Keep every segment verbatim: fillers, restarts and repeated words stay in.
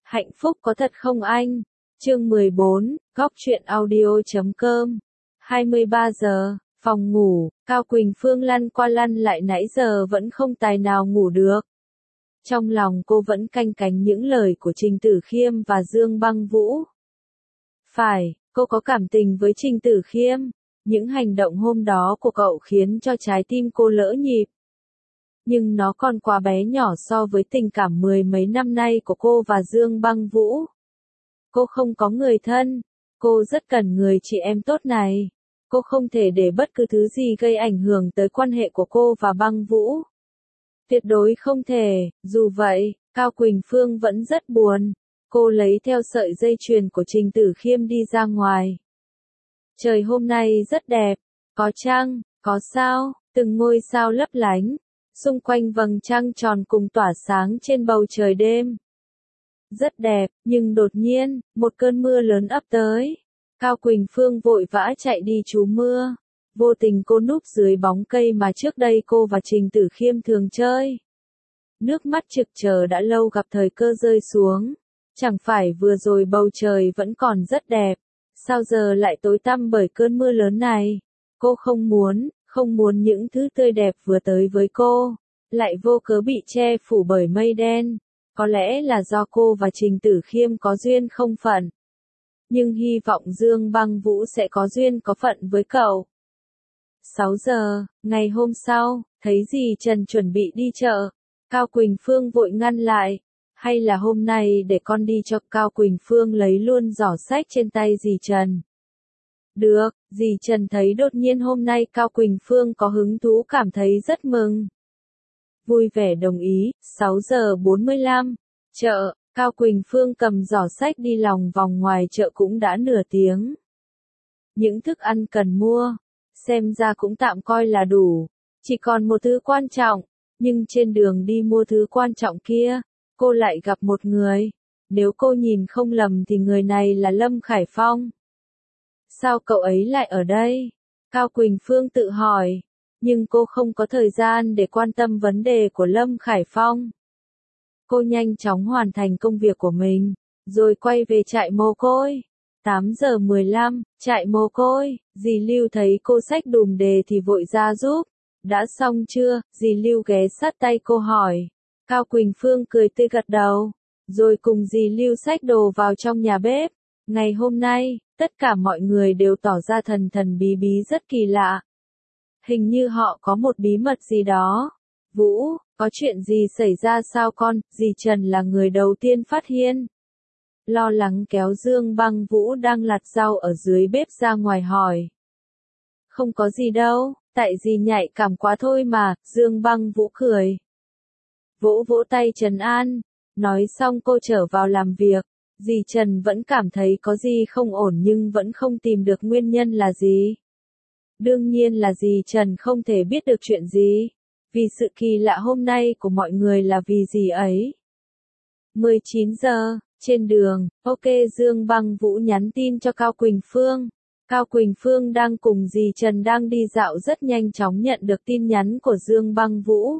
Hạnh phúc có thật không anh? Chương mười bốn, góc truyện audio chấm com. hai mươi ba giờ, phòng ngủ, Cao Quỳnh Phương lăn qua lăn lại nãy giờ vẫn không tài nào ngủ được. Trong lòng cô vẫn canh cánh những lời của Trình Tử Khiêm và Dương Băng Vũ. Phải, cô có cảm tình với Trình Tử Khiêm. Những hành động hôm đó của cậu khiến cho trái tim cô lỡ nhịp. Nhưng nó còn quá bé nhỏ so với tình cảm mười mấy năm nay của cô và Dương Băng Vũ. Cô không có người thân. Cô rất cần người chị em tốt này. Cô không thể để bất cứ thứ gì gây ảnh hưởng tới quan hệ của cô và Băng Vũ. Tuyệt đối không thể. Dù vậy, Cao Quỳnh Phương vẫn rất buồn. Cô lấy theo sợi dây chuyền của Trình Tử Khiêm đi ra ngoài. Trời hôm nay rất đẹp. Có trăng, có sao, từng ngôi sao lấp lánh. Xung quanh vầng trăng tròn cùng tỏa sáng trên bầu trời đêm. Rất đẹp, nhưng đột nhiên, một cơn mưa lớn ập tới. Cao Quỳnh Phương vội vã chạy đi trú mưa. Vô tình cô núp dưới bóng cây mà trước đây cô và Trình Tử Khiêm thường chơi. Nước mắt trực chờ đã lâu gặp thời cơ rơi xuống. Chẳng phải vừa rồi bầu trời vẫn còn rất đẹp. Sao giờ lại tối tăm bởi cơn mưa lớn này? Cô không muốn, không muốn những thứ tươi đẹp vừa tới với cô, lại vô cớ bị che phủ bởi mây đen. Có lẽ là do cô và Trình Tử Khiêm có duyên không phận. Nhưng hy vọng Dương Băng Vũ sẽ có duyên có phận với cậu. sáu giờ, ngày hôm sau, thấy dì Trần chuẩn bị đi chợ. Cao Quỳnh Phương vội ngăn lại. Hay là hôm nay để con đi cho Cao Quỳnh Phương lấy luôn giỏ sách trên tay dì Trần. Được, dì Trần thấy đột nhiên hôm nay Cao Quỳnh Phương có hứng thú cảm thấy rất mừng. Vui vẻ đồng ý. Sáu giờ bốn mươi lăm, chợ, Cao Quỳnh Phương cầm giỏ sách đi lòng vòng ngoài chợ cũng đã nửa tiếng. Những thức ăn cần mua, xem ra cũng tạm coi là đủ. Chỉ còn một thứ quan trọng, nhưng trên đường đi mua thứ quan trọng kia, cô lại gặp một người. Nếu cô nhìn không lầm thì người này là Lâm Khải Phong. Sao cậu ấy lại ở đây? Cao Quỳnh Phương tự hỏi. Nhưng cô không có thời gian để quan tâm vấn đề của Lâm Khải Phong. Cô nhanh chóng hoàn thành công việc của mình, rồi quay về trại mồ côi. tám giờ mười lăm, trại mồ côi, dì Lưu thấy cô xách đùm đề thì vội ra giúp. Đã xong chưa? Dì Lưu ghé sát tay cô hỏi. Cao Quỳnh Phương cười tươi gật đầu, rồi cùng dì Lưu xách đồ vào trong nhà bếp. Ngày hôm nay, tất cả mọi người đều tỏ ra thần thần bí bí rất kỳ lạ. Hình như họ có một bí mật gì đó. Vũ, có chuyện gì xảy ra sao con? Dì Trần là người đầu tiên phát hiện. Lo lắng kéo Dương Băng Vũ đang lặt rau ở dưới bếp ra ngoài hỏi. Không có gì đâu, tại dì nhạy cảm quá thôi mà, Dương Băng Vũ cười. Vỗ vỗ tay trấn an. Nói xong cô trở vào làm việc. Dì Trần vẫn cảm thấy có gì không ổn nhưng vẫn không tìm được nguyên nhân là gì. Đương nhiên là dì Trần không thể biết được chuyện gì. Vì sự kỳ lạ hôm nay của mọi người là vì gì ấy. mười chín giờ, trên đường, ok Dương Băng Vũ nhắn tin cho Cao Quỳnh Phương. Cao Quỳnh Phương đang cùng dì Trần đang đi dạo rất nhanh chóng nhận được tin nhắn của Dương Băng Vũ.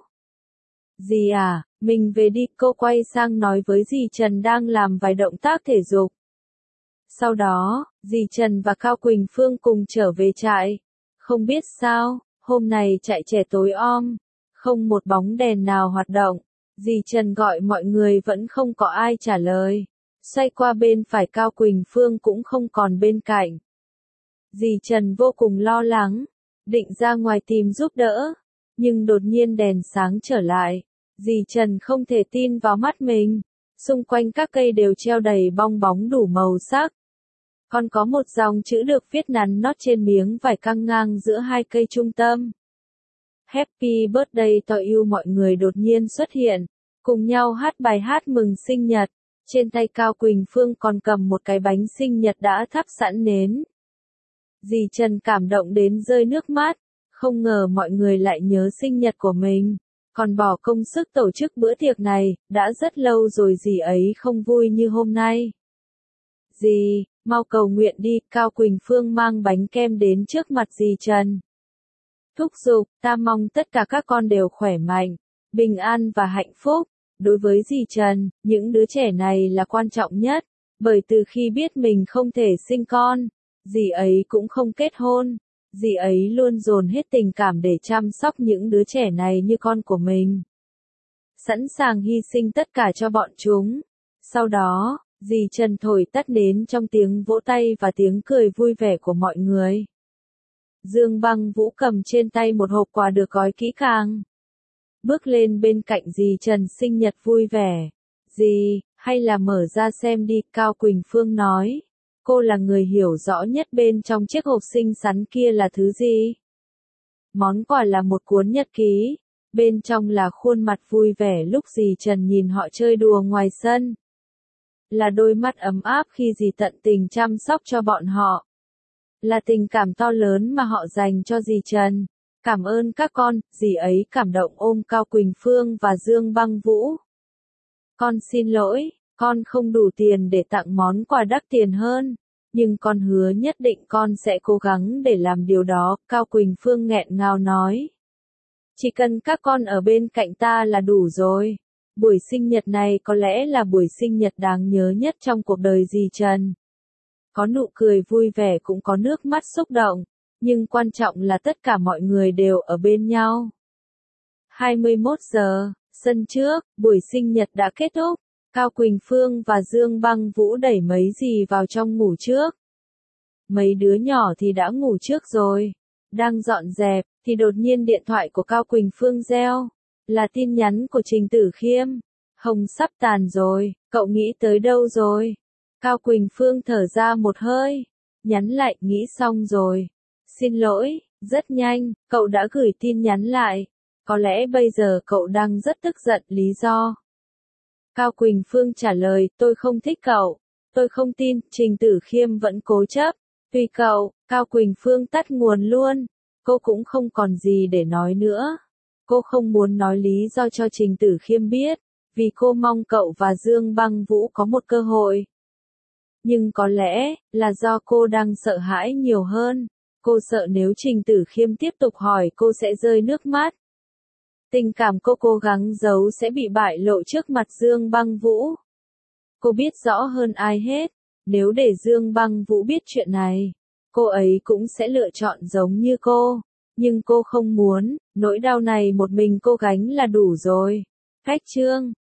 Dì à, mình về đi, cô quay sang nói với dì Trần đang làm vài động tác thể dục. Sau đó, dì Trần và Cao Quỳnh Phương cùng trở về trại. Không biết sao, hôm nay trại trẻ tối om, không một bóng đèn nào hoạt động. Dì Trần gọi mọi người vẫn không có ai trả lời. Xoay qua bên phải Cao Quỳnh Phương cũng không còn bên cạnh. Dì Trần vô cùng lo lắng, định ra ngoài tìm giúp đỡ. Nhưng đột nhiên đèn sáng trở lại. Dì Trần không thể tin vào mắt mình. Xung quanh các cây đều treo đầy bong bóng đủ màu sắc. Còn có một dòng chữ được viết nắn nót trên miếng vải căng ngang giữa hai cây trung tâm. Happy birthday to you. Mọi người đột nhiên xuất hiện, cùng nhau hát bài hát mừng sinh nhật. Trên tay Cao Quỳnh Phương còn cầm một cái bánh sinh nhật đã thắp sẵn nến. Dì Trần cảm động đến rơi nước mắt. Không ngờ mọi người lại nhớ sinh nhật của mình, còn bỏ công sức tổ chức bữa tiệc này. Đã rất lâu rồi dì ấy không vui như hôm nay. Dì, mau cầu nguyện đi. Cao Quỳnh Phương mang bánh kem đến trước mặt dì Trần. Thúc giục, ta mong tất cả các con đều khỏe mạnh, bình an và hạnh phúc. Đối với dì Trần, những đứa trẻ này là quan trọng nhất, bởi từ khi biết mình không thể sinh con, dì ấy cũng không kết hôn, dì ấy luôn dồn hết tình cảm để chăm sóc những đứa trẻ này như con của mình. Sẵn sàng hy sinh tất cả cho bọn chúng. Sau đó, dì Trần thổi tắt nến trong tiếng vỗ tay và tiếng cười vui vẻ của mọi người. Dương Băng Vũ cầm trên tay một hộp quà được gói kỹ càng. Bước lên bên cạnh dì Trần sinh nhật vui vẻ. Dì, hay là mở ra xem đi, Cao Quỳnh Phương nói. Cô là người hiểu rõ nhất bên trong chiếc hộp xinh xắn kia là thứ gì. Món quà là một cuốn nhật ký. Bên trong là khuôn mặt vui vẻ lúc dì Trần nhìn họ chơi đùa ngoài sân. Là đôi mắt ấm áp khi dì tận tình chăm sóc cho bọn họ. Là tình cảm to lớn mà họ dành cho dì Trần. Cảm ơn các con, dì ấy cảm động ôm Cao Quỳnh Phương và Dương Băng Vũ. Con xin lỗi, con không đủ tiền để tặng món quà đắt tiền hơn. Nhưng con hứa nhất định con sẽ cố gắng để làm điều đó, Cao Quỳnh Phương nghẹn ngào nói. Chỉ cần các con ở bên cạnh ta là đủ rồi. Buổi sinh nhật này có lẽ là buổi sinh nhật đáng nhớ nhất trong cuộc đời dì Trần. Có nụ cười vui vẻ cũng có nước mắt xúc động, nhưng quan trọng là tất cả mọi người đều ở bên nhau. hai mươi mốt giờ, sân trước, buổi sinh nhật đã kết thúc. Cao Quỳnh Phương và Dương Băng Vũ đẩy mấy dì vào trong ngủ trước. Mấy đứa nhỏ thì đã ngủ trước rồi. Đang dọn dẹp, thì đột nhiên điện thoại của Cao Quỳnh Phương reo. Là tin nhắn của Trình Tử Khiêm. Hồng sắp tàn rồi, cậu nghĩ tới đâu rồi? Cao Quỳnh Phương thở ra một hơi. Nhắn lại, nghĩ xong rồi. Xin lỗi, rất nhanh, cậu đã gửi tin nhắn lại. Có lẽ bây giờ cậu đang rất tức giận, lý do. Cao Quỳnh Phương trả lời, tôi không thích cậu. Tôi không tin, Trình Tử Khiêm vẫn cố chấp. Tùy cậu, Cao Quỳnh Phương tắt nguồn luôn. Cô cũng không còn gì để nói nữa. Cô không muốn nói lý do cho Trình Tử Khiêm biết, vì cô mong cậu và Dương Băng Vũ có một cơ hội. Nhưng có lẽ, là do cô đang sợ hãi nhiều hơn. Cô sợ nếu Trình Tử Khiêm tiếp tục hỏi cô sẽ rơi nước mắt. Tình cảm cô cố gắng giấu sẽ bị bại lộ trước mặt Dương Băng Vũ. Cô biết rõ hơn ai hết, nếu để Dương Băng Vũ biết chuyện này, cô ấy cũng sẽ lựa chọn giống như cô. Nhưng cô không muốn, nỗi đau này một mình cô gánh là đủ rồi. Cách chương